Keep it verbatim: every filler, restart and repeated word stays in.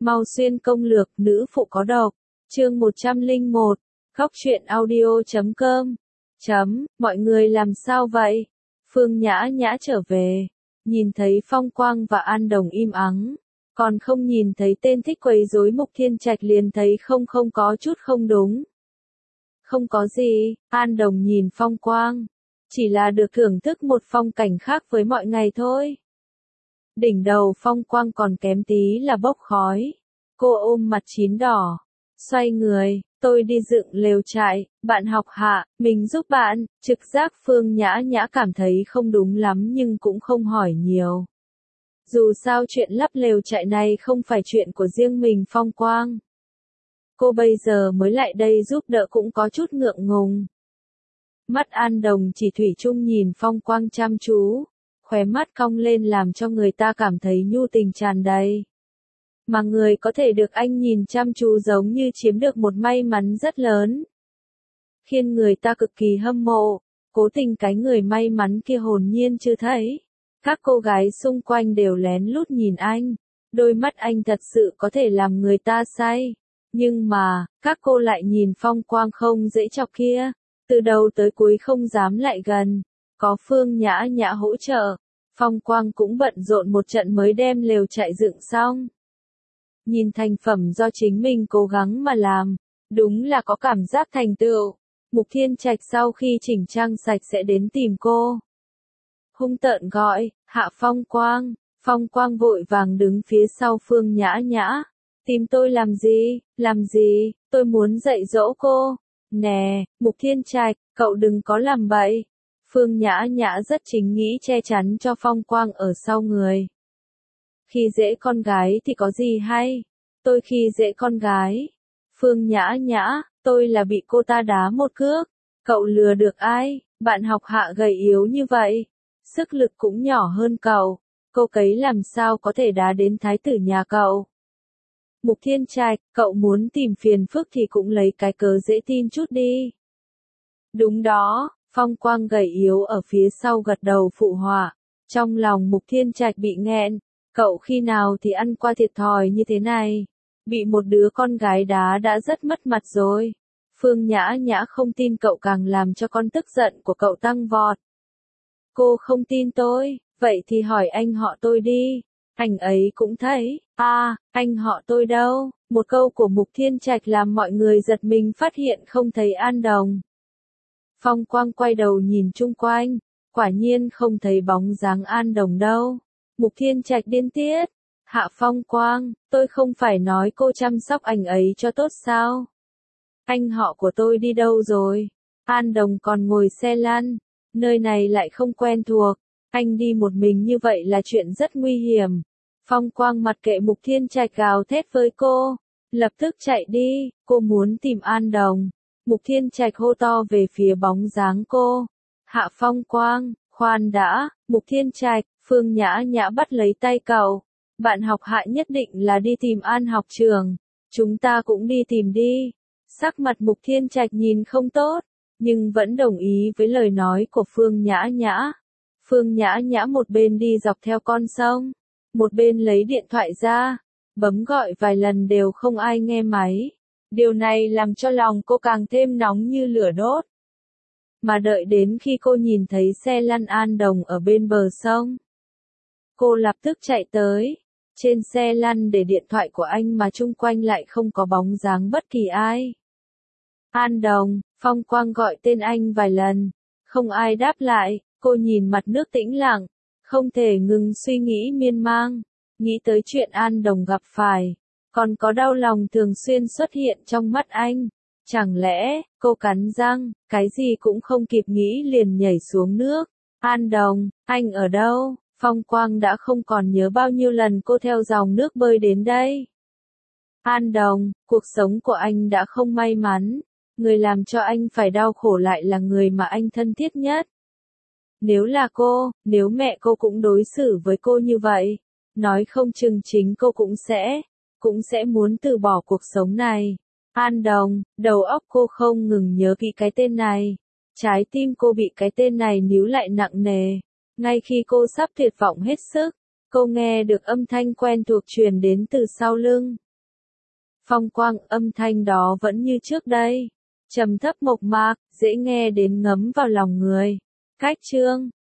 Mau xuyên công lược, nữ phụ có độc. Chương một trăm lẻ một. Góc truyện audio chấm com. Chấm, mọi người làm sao vậy? Phương Nhã Nhã trở về. Nhìn thấy Phong Quang và An Đồng im ắng. Còn không nhìn thấy tên thích quấy rối Mục Thiên Trạch liền thấy không không có chút không đúng. Không có gì, An Đồng nhìn Phong Quang. Chỉ là được thưởng thức một phong cảnh khác với mọi ngày thôi. Đỉnh đầu Phong Quang còn kém tí là bốc khói. Cô ôm mặt chín đỏ. Xoay người, tôi đi dựng lều trại, bạn học Hạ, mình giúp bạn. Trực giác Phương Nhã Nhã cảm thấy không đúng lắm nhưng cũng không hỏi nhiều. Dù sao chuyện lắp lều trại này không phải chuyện của riêng mình Phong Quang. Cô bây giờ mới lại đây giúp đỡ cũng có chút ngượng ngùng. Mắt An Đồng chỉ thủy chung nhìn Phong Quang chăm chú, khóe mắt cong lên làm cho người ta cảm thấy nhu tình tràn đầy. Mà người có thể được anh nhìn chăm chú giống như chiếm được một may mắn rất lớn. Khiến người ta cực kỳ hâm mộ, cố tình cái người may mắn kia hồn nhiên chưa thấy. Các cô gái xung quanh đều lén lút nhìn anh, đôi mắt anh thật sự có thể làm người ta say. Nhưng mà, các cô lại nhìn Phong Quang không dễ chọc kia, từ đầu tới cuối không dám lại gần. Có Phương Nhã Nhã hỗ trợ, Phong Quang cũng bận rộn một trận mới đem lều trại dựng xong. Nhìn thành phẩm do chính mình cố gắng mà làm, đúng là có cảm giác thành tựu. Mục Thiên Trạch sau khi chỉnh trang sạch sẽ đến tìm cô. Hung tợn gọi, Hạ Phong Quang. Phong Quang vội vàng đứng phía sau Phương Nhã Nhã. Tìm tôi làm gì, làm gì, tôi muốn dạy dỗ cô. Nè, Mục Thiên Trạch, cậu đừng có làm bậy. Phương Nhã Nhã rất chính nghĩ che chắn cho Phong Quang ở sau người. Khi dễ con gái thì có gì hay? Tôi khi dễ con gái. Phương Nhã Nhã, tôi là bị cô ta đá một cước. Cậu lừa được ai? Bạn học Hạ gầy yếu như vậy. Sức lực cũng nhỏ hơn cậu. Cô ấy làm sao có thể đá đến thái tử nhà cậu? Mục Thiên Trạch, cậu muốn tìm phiền phức thì cũng lấy cái cớ dễ tin chút đi. Đúng đó, Phong Quang gầy yếu ở phía sau gật đầu phụ họa. Trong lòng Mục Thiên Trạch bị nghẹn. Cậu khi nào thì ăn qua thiệt thòi như thế này? Bị một đứa con gái đá đã rất mất mặt rồi. Phương Nhã Nhã không tin cậu càng làm cho con tức giận của cậu tăng vọt. Cô không tin tôi, vậy thì hỏi anh họ tôi đi. Anh ấy cũng thấy, a, à, anh họ tôi đâu? Một câu của Mục Thiên Trạch làm mọi người giật mình phát hiện không thấy An Đồng. Phong Quang quay đầu nhìn chung quanh, quả nhiên không thấy bóng dáng An Đồng đâu. Mục Thiên Trạch điên tiết. Hạ Phong Quang, tôi không phải nói cô chăm sóc anh ấy cho tốt sao? Anh họ của tôi đi đâu rồi? An Đồng còn ngồi xe lăn, nơi này lại không quen thuộc. Anh đi một mình như vậy là chuyện rất nguy hiểm. Phong Quang mặc kệ Mục Thiên Trạch gào thét với cô. Lập tức chạy đi, cô muốn tìm An Đồng. Mục Thiên Trạch hô to về phía bóng dáng cô. Hạ Phong Quang, khoan đã, Mục Thiên Trạch, Phương Nhã Nhã bắt lấy tay cậu. Bạn học Hạ nhất định là đi tìm An học trường. Chúng ta cũng đi tìm đi. Sắc mặt Mục Thiên Trạch nhìn không tốt, nhưng vẫn đồng ý với lời nói của Phương Nhã Nhã. Phương Nhã Nhã một bên đi dọc theo con sông, một bên lấy điện thoại ra, bấm gọi vài lần đều không ai nghe máy. Điều này làm cho lòng cô càng thêm nóng như lửa đốt. Mà đợi đến khi cô nhìn thấy xe lăn An Đồng ở bên bờ sông, cô lập tức chạy tới. Trên xe lăn để điện thoại của anh mà chung quanh lại không có bóng dáng bất kỳ ai. An Đồng, Phong Quang gọi tên anh vài lần, không ai đáp lại. Cô nhìn mặt nước tĩnh lặng, không thể ngừng suy nghĩ miên man, nghĩ tới chuyện An Đồng gặp phải, còn có đau lòng thường xuyên xuất hiện trong mắt anh. Chẳng lẽ, cô cắn răng, cái gì cũng không kịp nghĩ liền nhảy xuống nước. An Đồng, anh ở đâu? Phong Quang đã không còn nhớ bao nhiêu lần cô theo dòng nước bơi đến đây. An Đồng, cuộc sống của anh đã không may mắn, người làm cho anh phải đau khổ lại là người mà anh thân thiết nhất. Nếu là cô, nếu mẹ cô cũng đối xử với cô như vậy, nói không chừng chính cô cũng sẽ, cũng sẽ muốn từ bỏ cuộc sống này. An Đồng, đầu óc cô không ngừng nhớ kỹ cái tên này. Trái tim cô bị cái tên này níu lại nặng nề. Ngay khi cô sắp tuyệt vọng hết sức, cô nghe được âm thanh quen thuộc truyền đến từ sau lưng. Phong quang, âm thanh đó vẫn như trước đây. Trầm thấp mộc mạc, dễ nghe đến ngấm vào lòng người. Cách chương